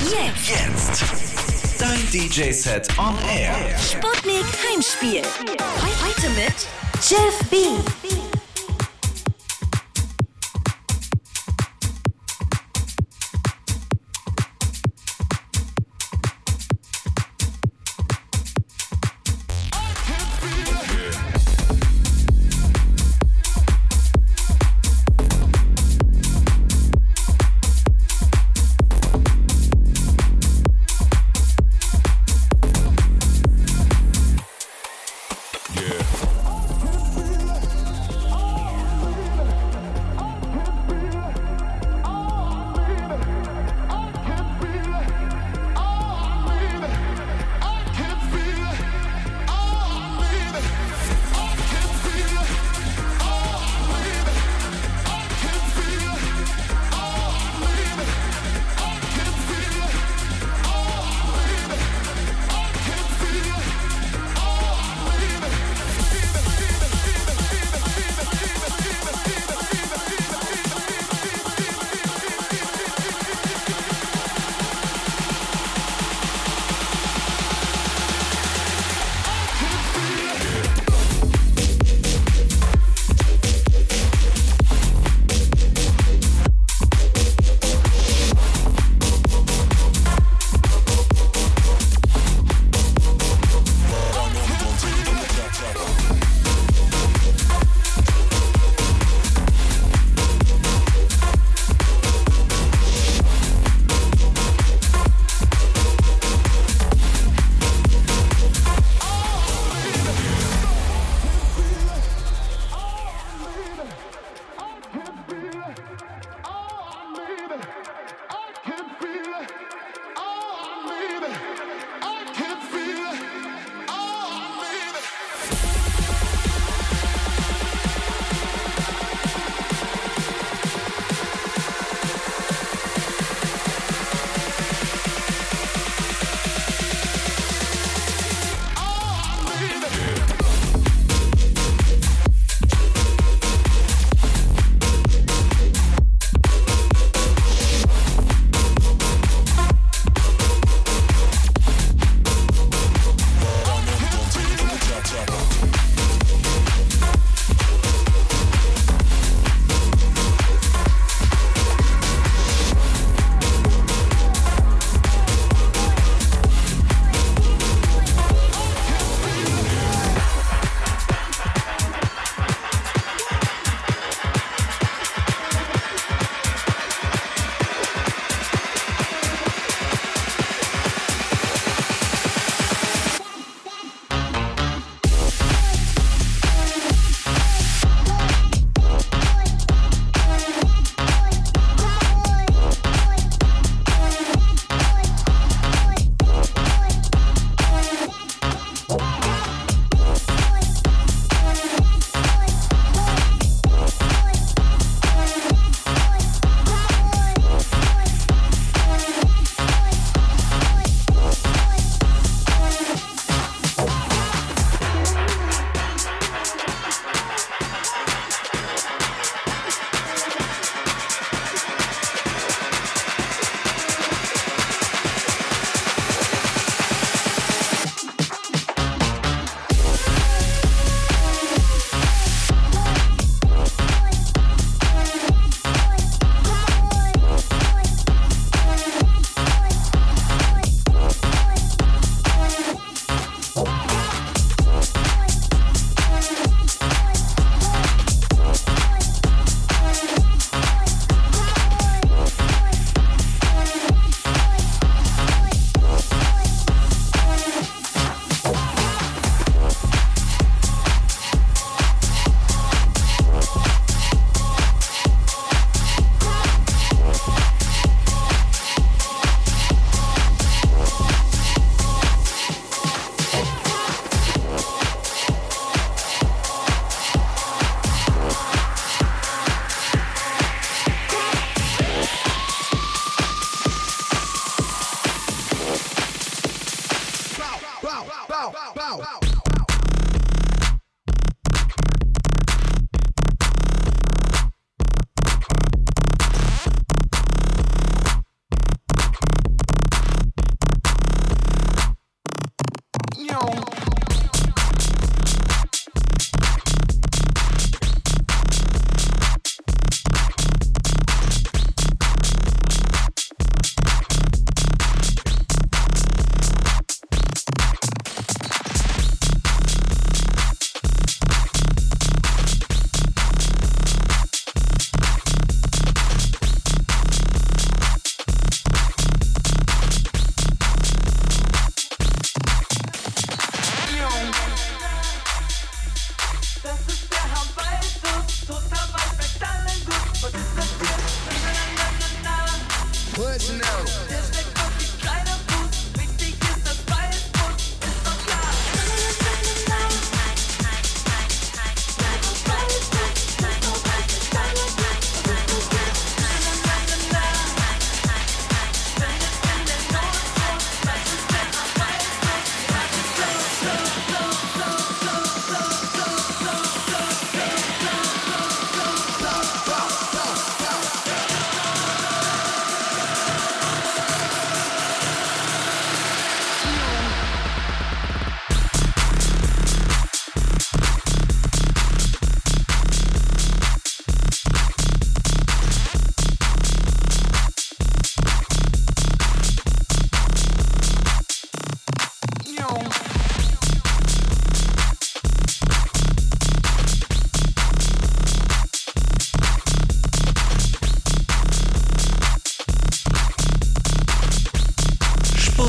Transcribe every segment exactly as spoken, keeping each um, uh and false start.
Jetzt. Jetzt. Dein D J-Set on Air. Sputnik Heimspiel. Heute mit Jeff B.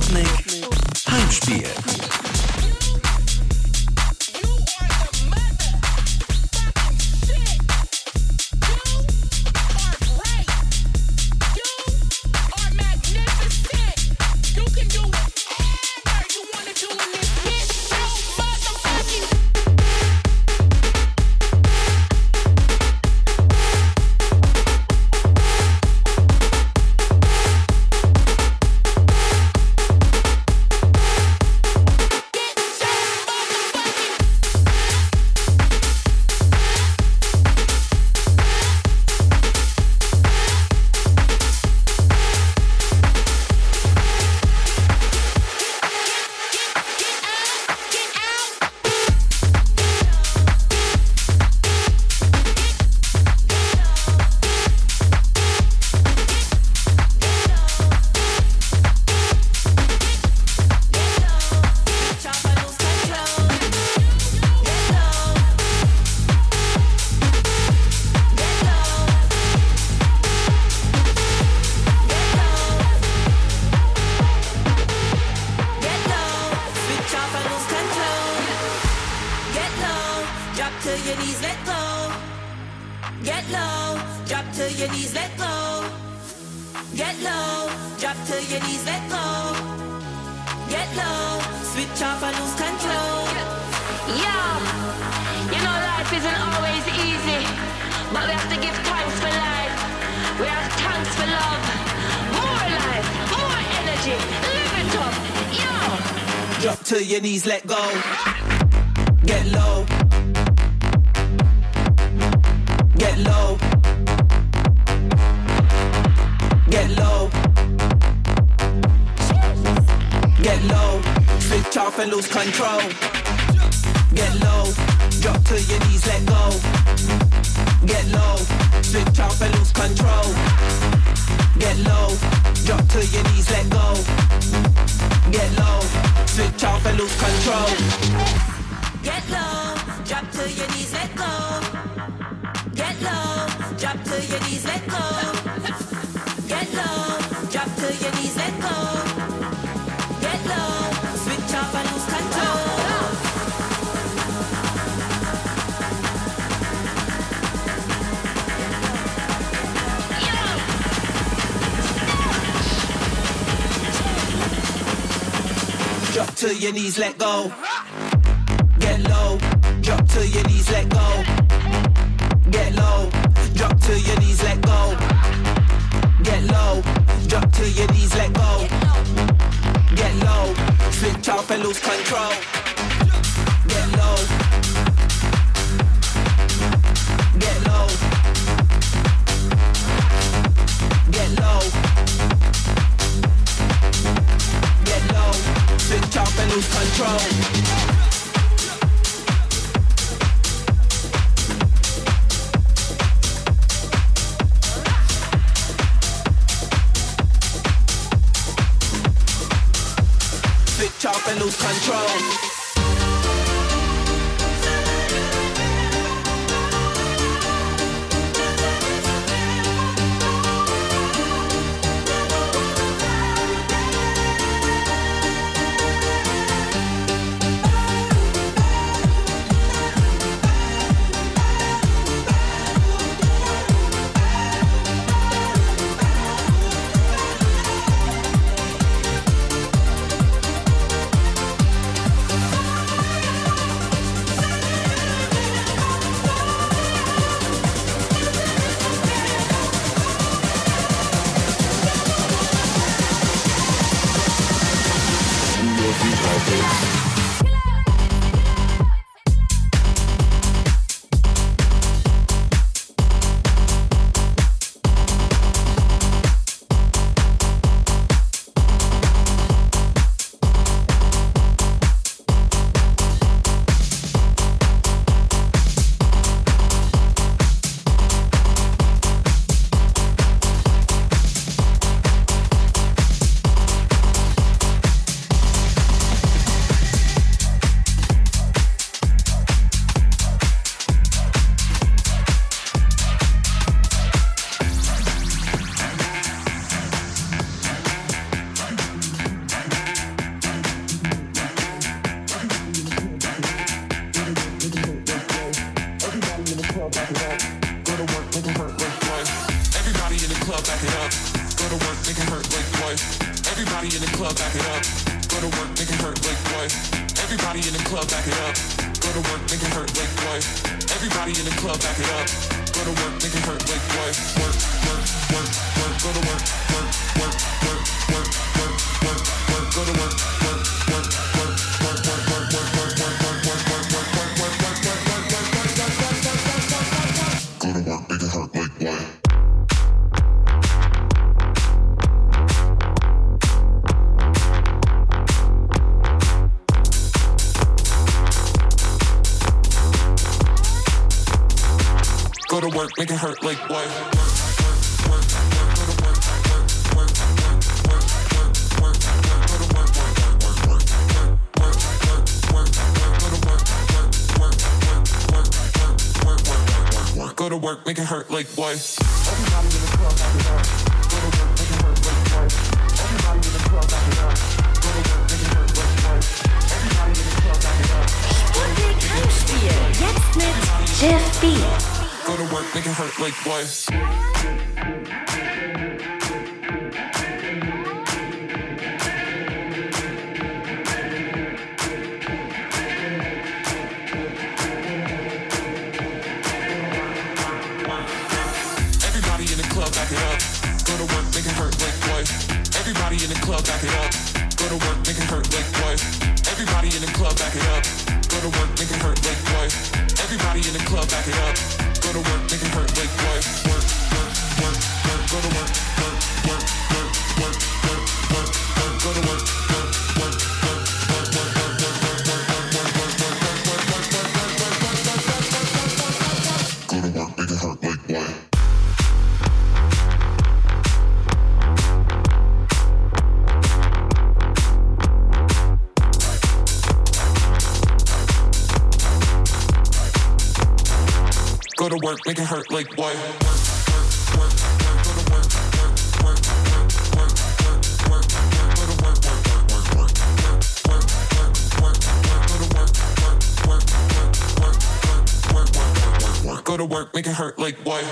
Sputnik Heimspiel. Let go. Get low. Get low. Get low. Get low. Switch off and lose control. Get low. Drop to your knees, let go. Get low. Switch off and lose control. Get low. Drop to your knees, let go. Get low. Switch off and lose control. Get low, drop to your knees, let go. Get low, drop to your knees, let go. Get low, drop to your knees, let go. Get low, switch off and lose control. Drop to your knees, let go. Get low. Drop to your knees, let go. Get low. Drop to your knees, let go. Get low. Drop to your knees, let go. Get low. Switch off and lose control. Get low. Get low. Get low. Get low. Switch off and lose control. Switch off and lose control. Everybody in the club, back it up. Go to work, make it hurt like what? Everybody in the club, back it up. Go to work, make it hurt like what? Everybody in the club, back it up. Go to work, make it hurt like what? Work, work, work, work. Go to work, work, work, work, work, work, work, work. Go to work, work, work, work, work, work, work, work, work, work, work, work, work, work, work, work, work, work, work, work. Go to work, make it hurt like what? Go to work, make it hurt like what? Go to work, make it hurt like what? Everybody in the club, back it up. Go to work, make it hurt like what? Everybody in the club, back it up. Go to work, make it hurt like what? Everybody in the club, back it up. Sputnik Heimspiel. Jetzt mit Jeff B. Go to work, make it hurt like what? Everybody in the club, back it up. Go to work, make it hurt like what? Everybody in the club, back it up. Go to work, make it hurt like what? Everybody in the club, back it up. Go to work, make it hurt like what? Everybody in the club, back it up. Go to work, make it hurt like what? Work, work, work, work. Go to work, work, work, work, work, work, work, work. Go to work, work, work, work, work, work, work, work, work, work, work, work, work, work, work, work, work, work, work, work. Go to work, make it hurt like what? Go to work, make it hurt like what? Go to work, make it hurt like what?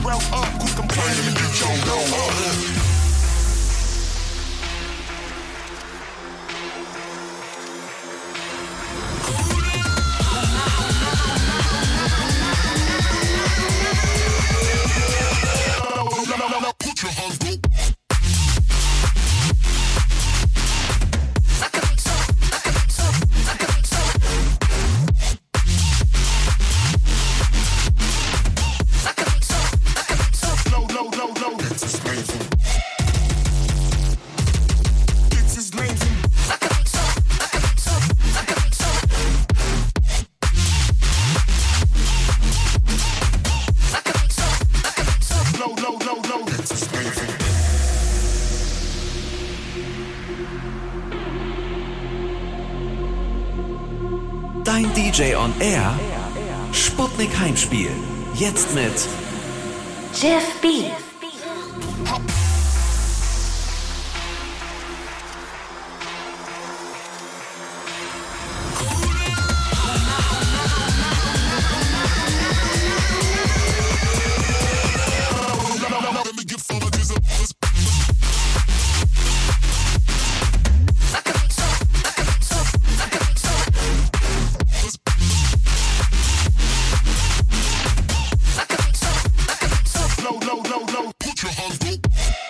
round up, quit complaining and get your dough up. Put your hands up. Dein D J on Air, Sputnik Heimspiel. Jetzt mit Jeff B. Put your hands up.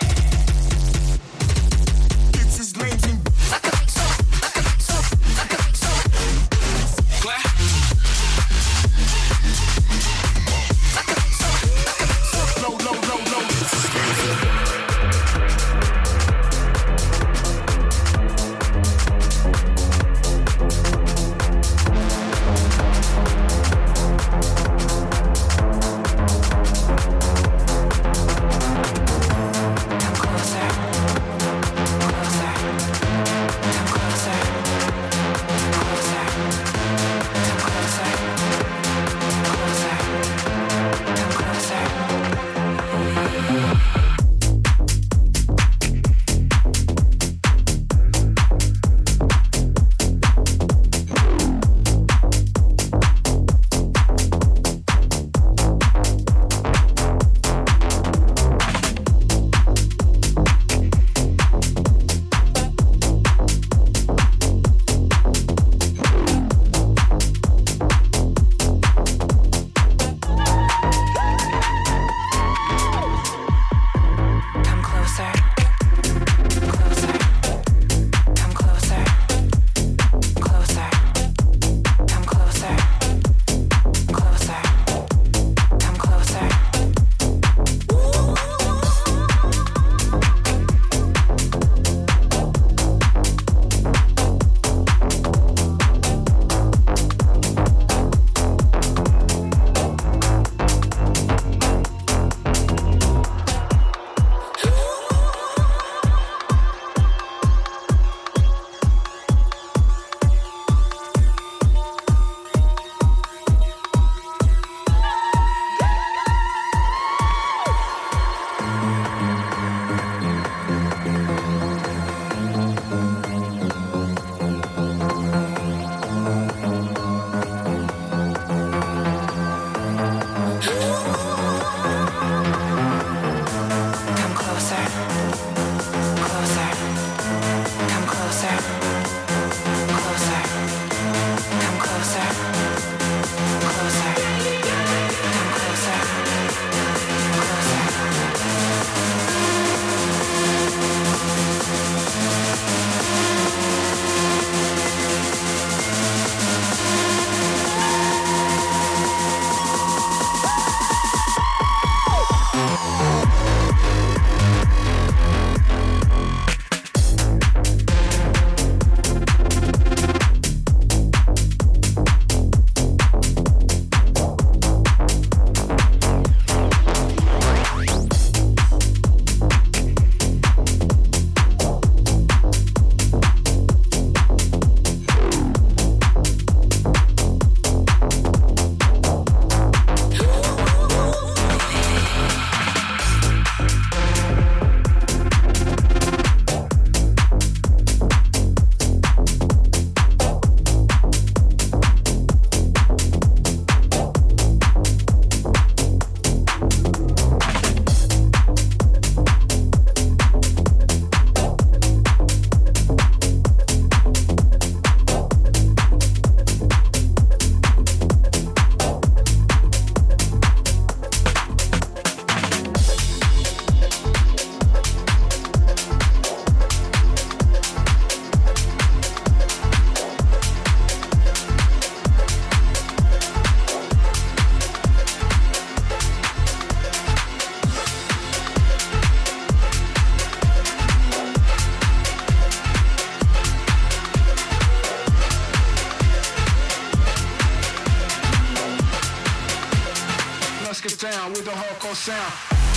down with the hardcore sound.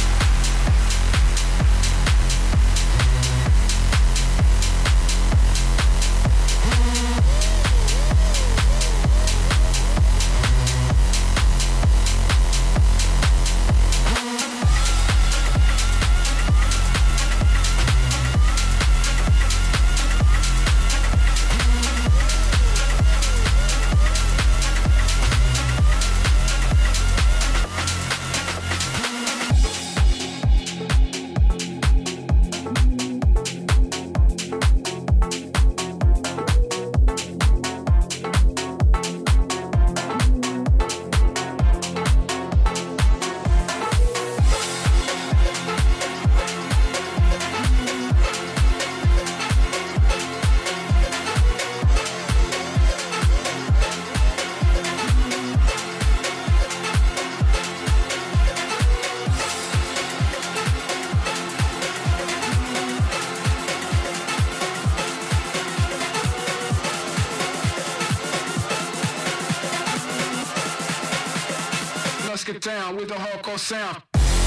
Let's get down with the hardcore sound.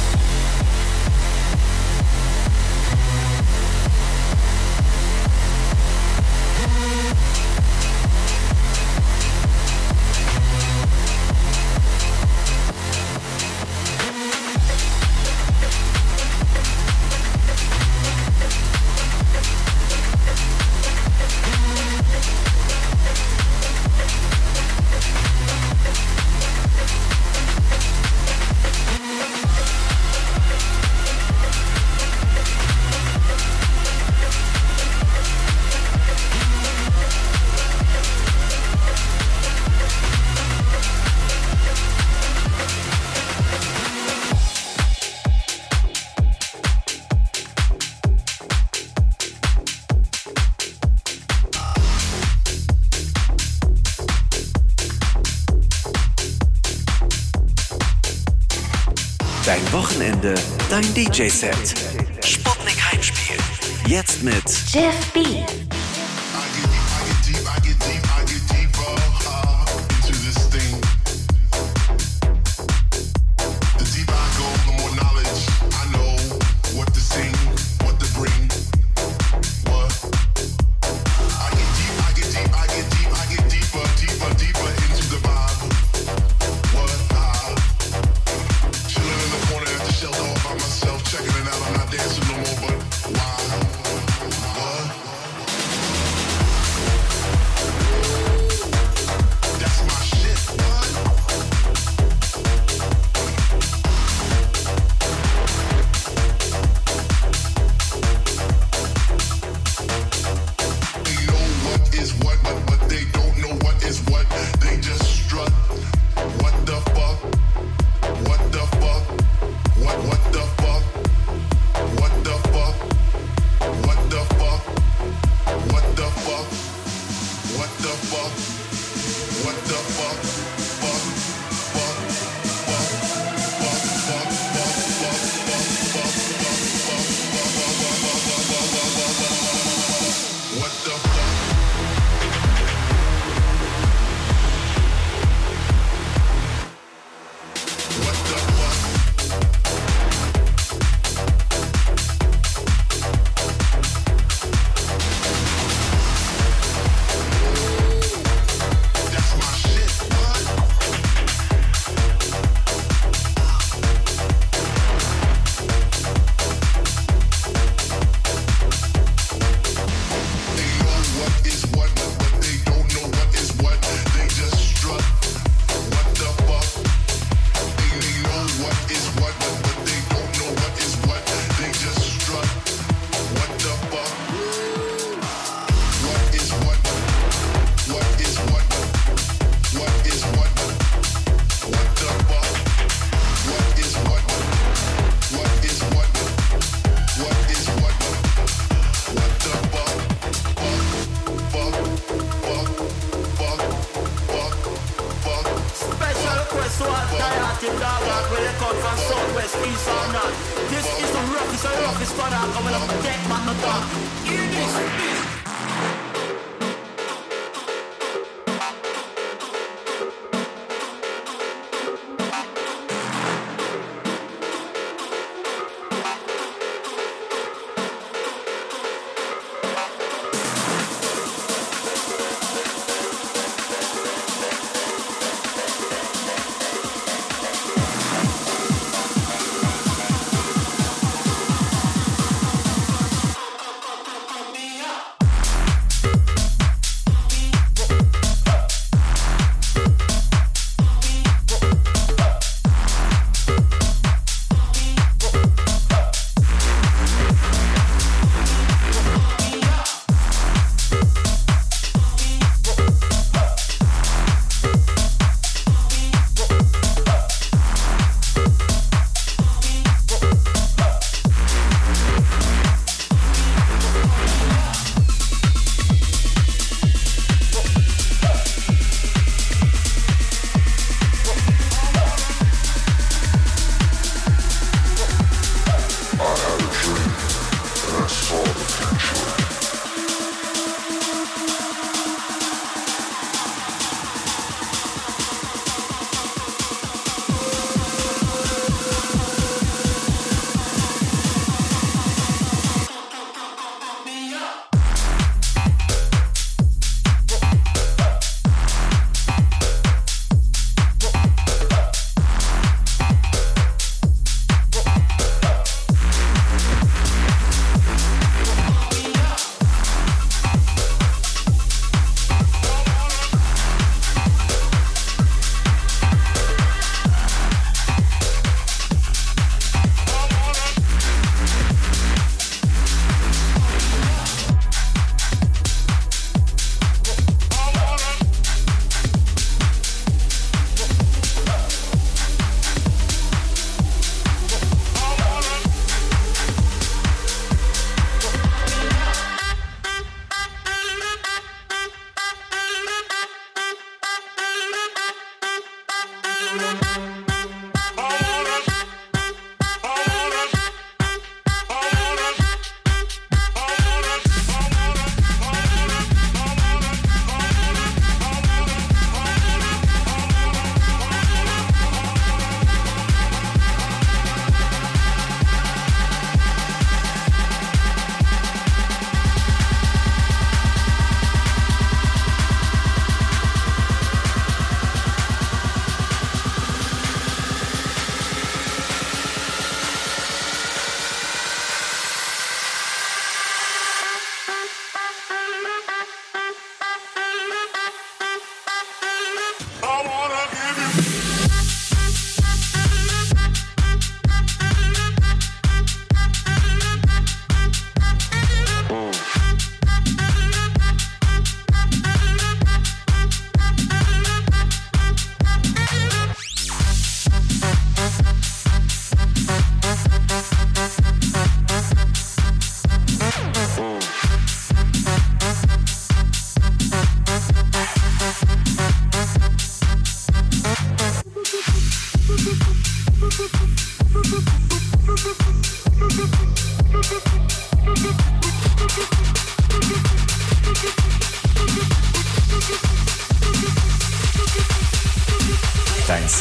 Dein Wochenende, dein D J-Set. Sputnik Heimspiel. Jetzt mit Jeff B.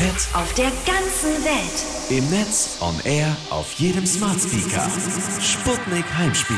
Z. Auf der ganzen Welt. Im Netz, on air, auf jedem Smart Speaker. Sputnik Heimspiel.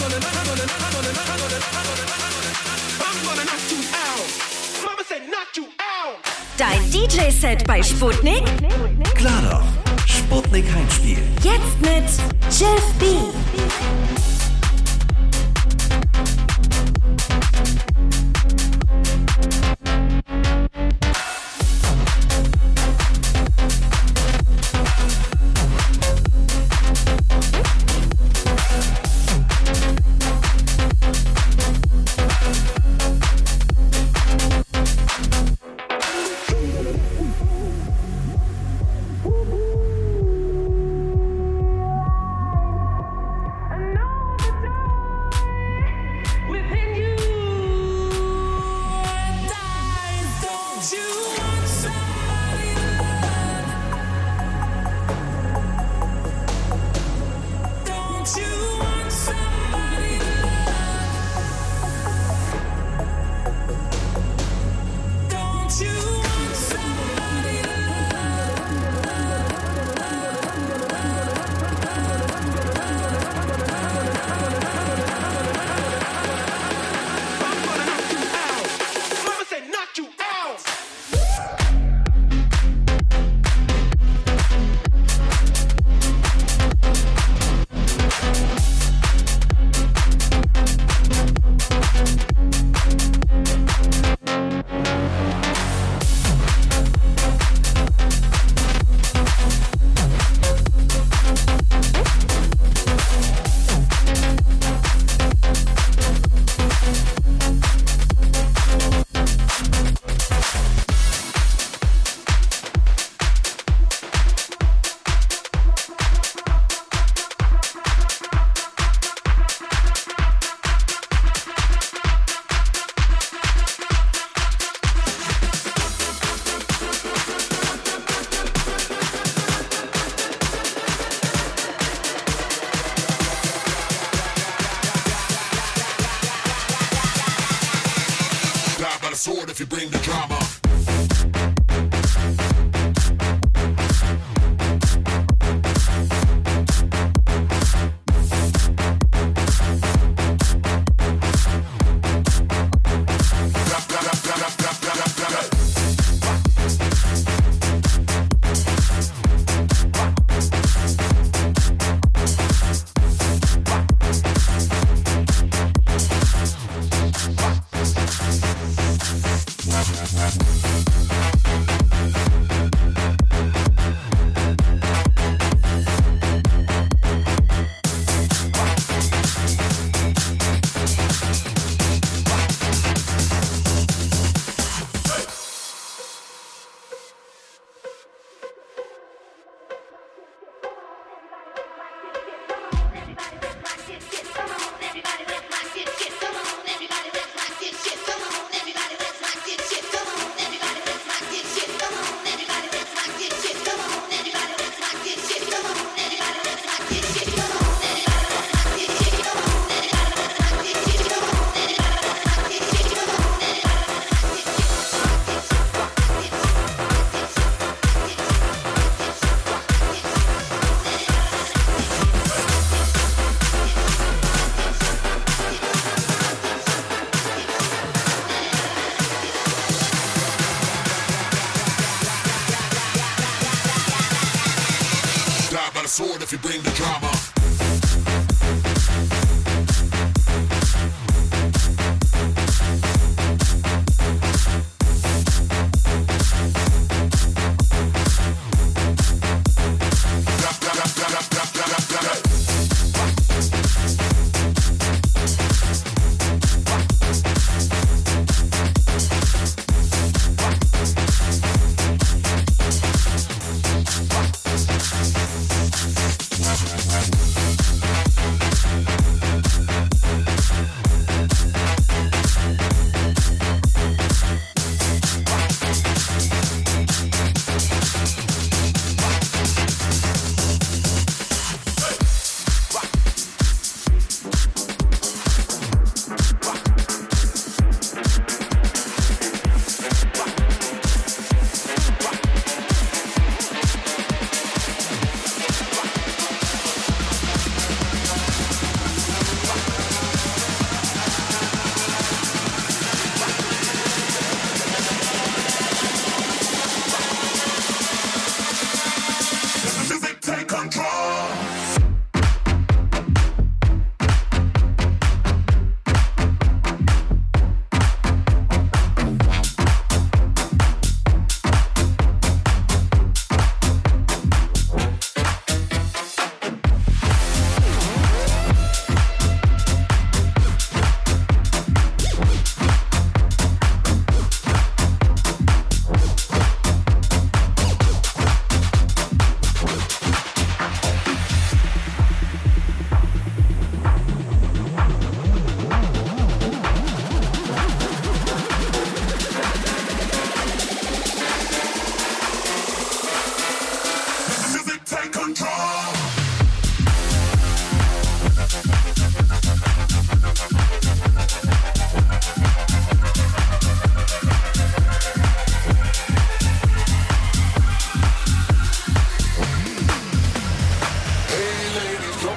I'm gonna knock you out. Mama said knock you Dein D J-Set bei Sputnik? Klar doch. Sputnik Heimspiel. Jetzt mit Jeff B. Sword if you bring the drama. Sword if you bring the drama.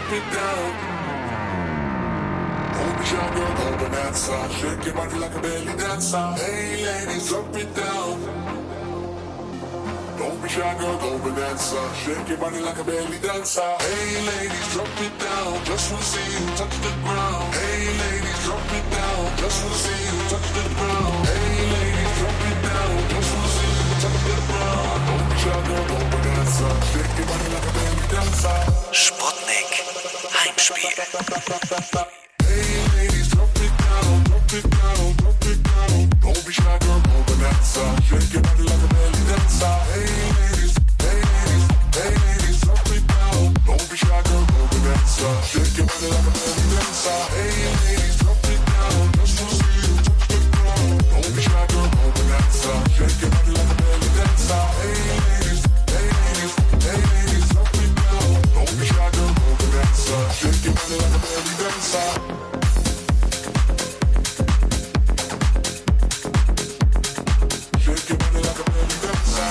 drop it down. Don't be shy, girl, go bonanza. Shake your body like a belly dancer. Hey, ladies, drop it down. Don't be shy, girl, go bonanza. Shake your body like a belly dancer. Hey, ladies, drop it down. Just wanna see you touch the ground. Hey, ladies, drop it down. Just wanna see you touch the ground. Hey, ladies, drop it down. Just wanna see you touch the ground. Don't be shy, girl, go bonanza. Shake your body like a belly dancer. Sputnik Heimspiel. Hey, ladies, drop it down. Drop it down. Drop it down. Don't be shy, girl, go bonanza. Shake your body like a belly dancer. Hey, ladies, hey, ladies, hey, ladies, drop it down. Don't be shy, girl, go bonanza. Shake your body like a belly dancer. Hey, ladies, drop it down. Just wanna see you touch the ground. Don't be shy, girl, go bonanza. Shake your body like a belly dancer. Hey, ladies, hey, ladies, hey, ladies, drop it down. Don't be shy, girl, go bonanza. Shake your body like a belly dancer. Shake your body like a belly dancer.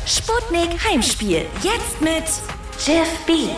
Sputnik Heimspiel. Jetzt mit Jeff B.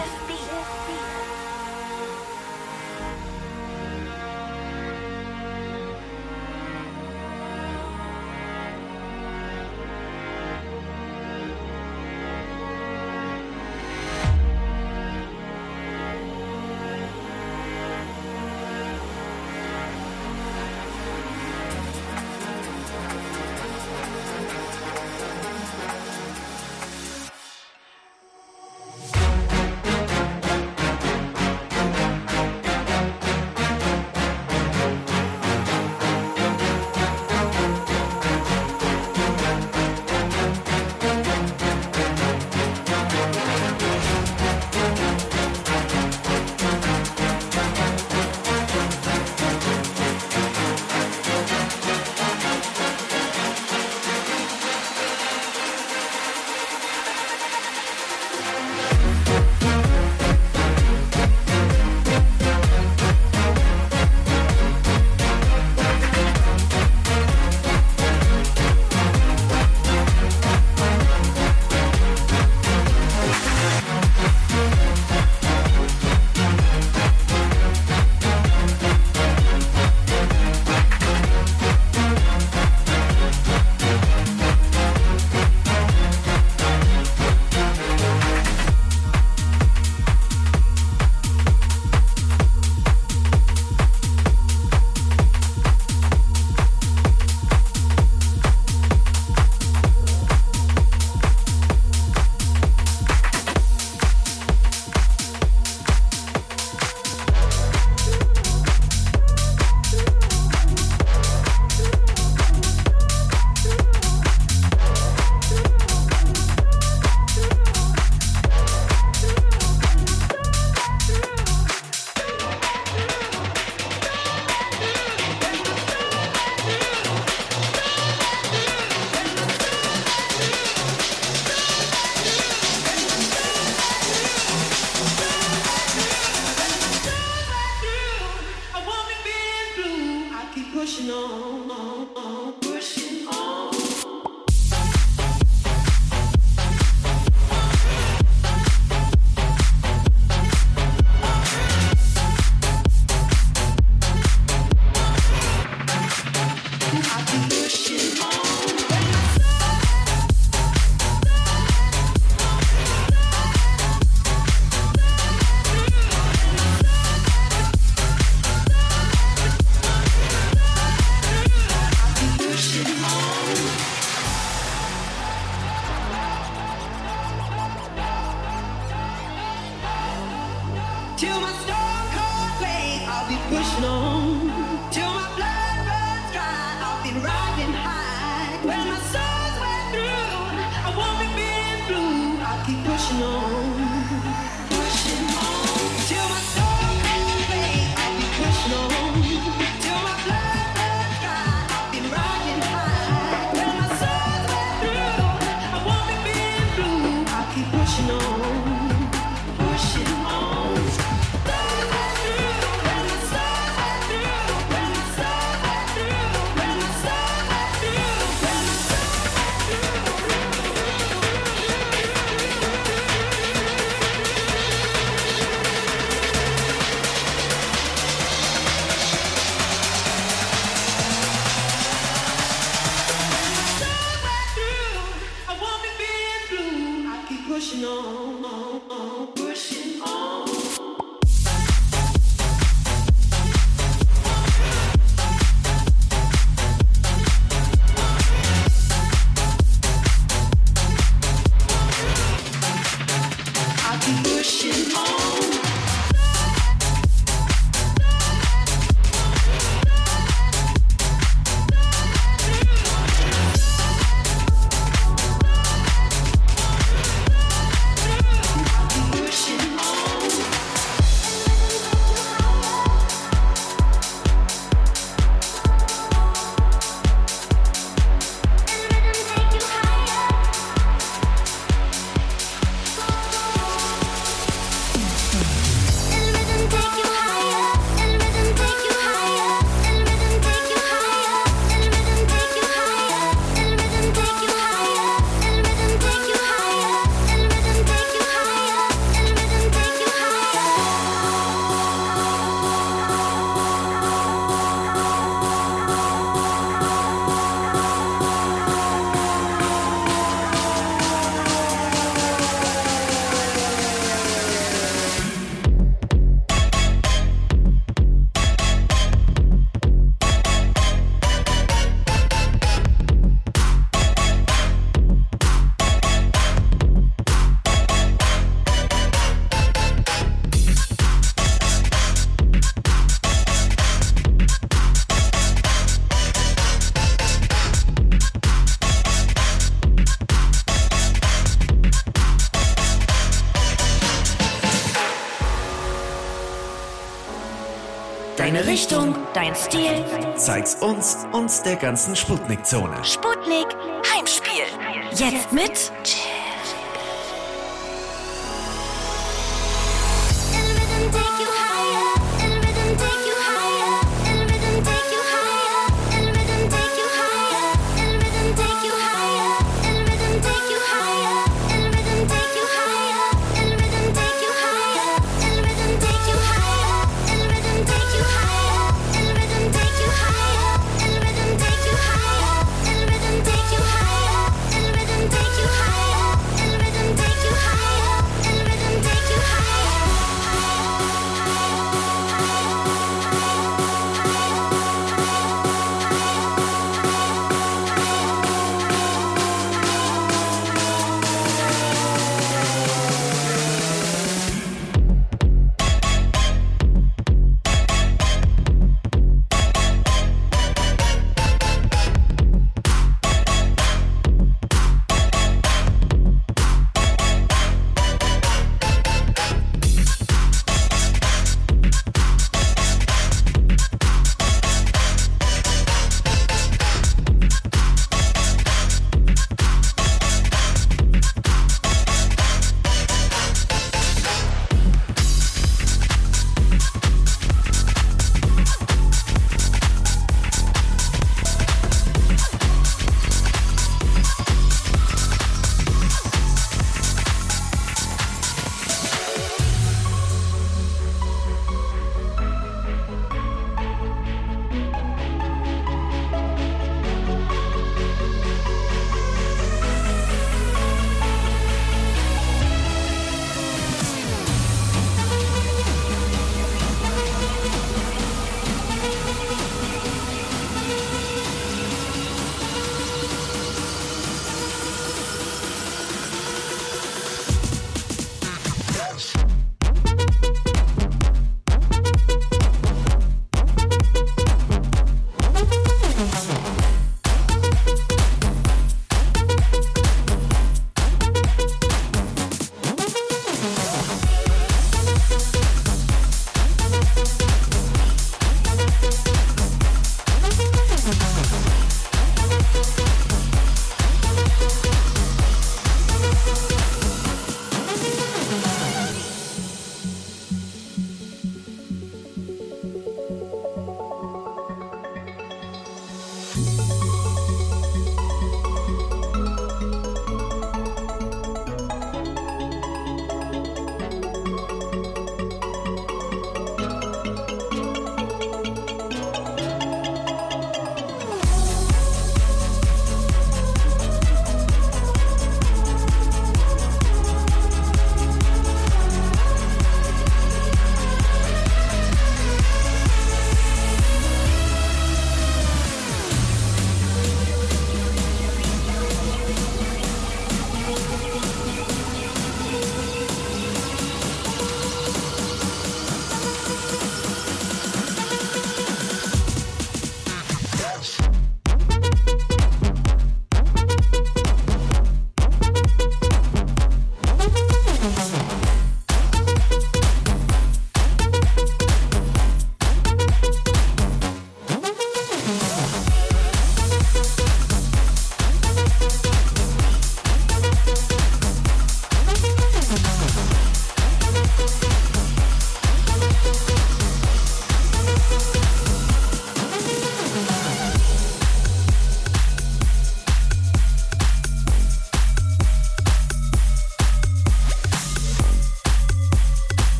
Deine Richtung, dein Stil. Zeig's uns und der ganzen Sputnik-Zone. Sputnik Heimspiel. Jetzt mit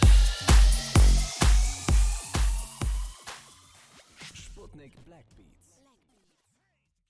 Black Beats.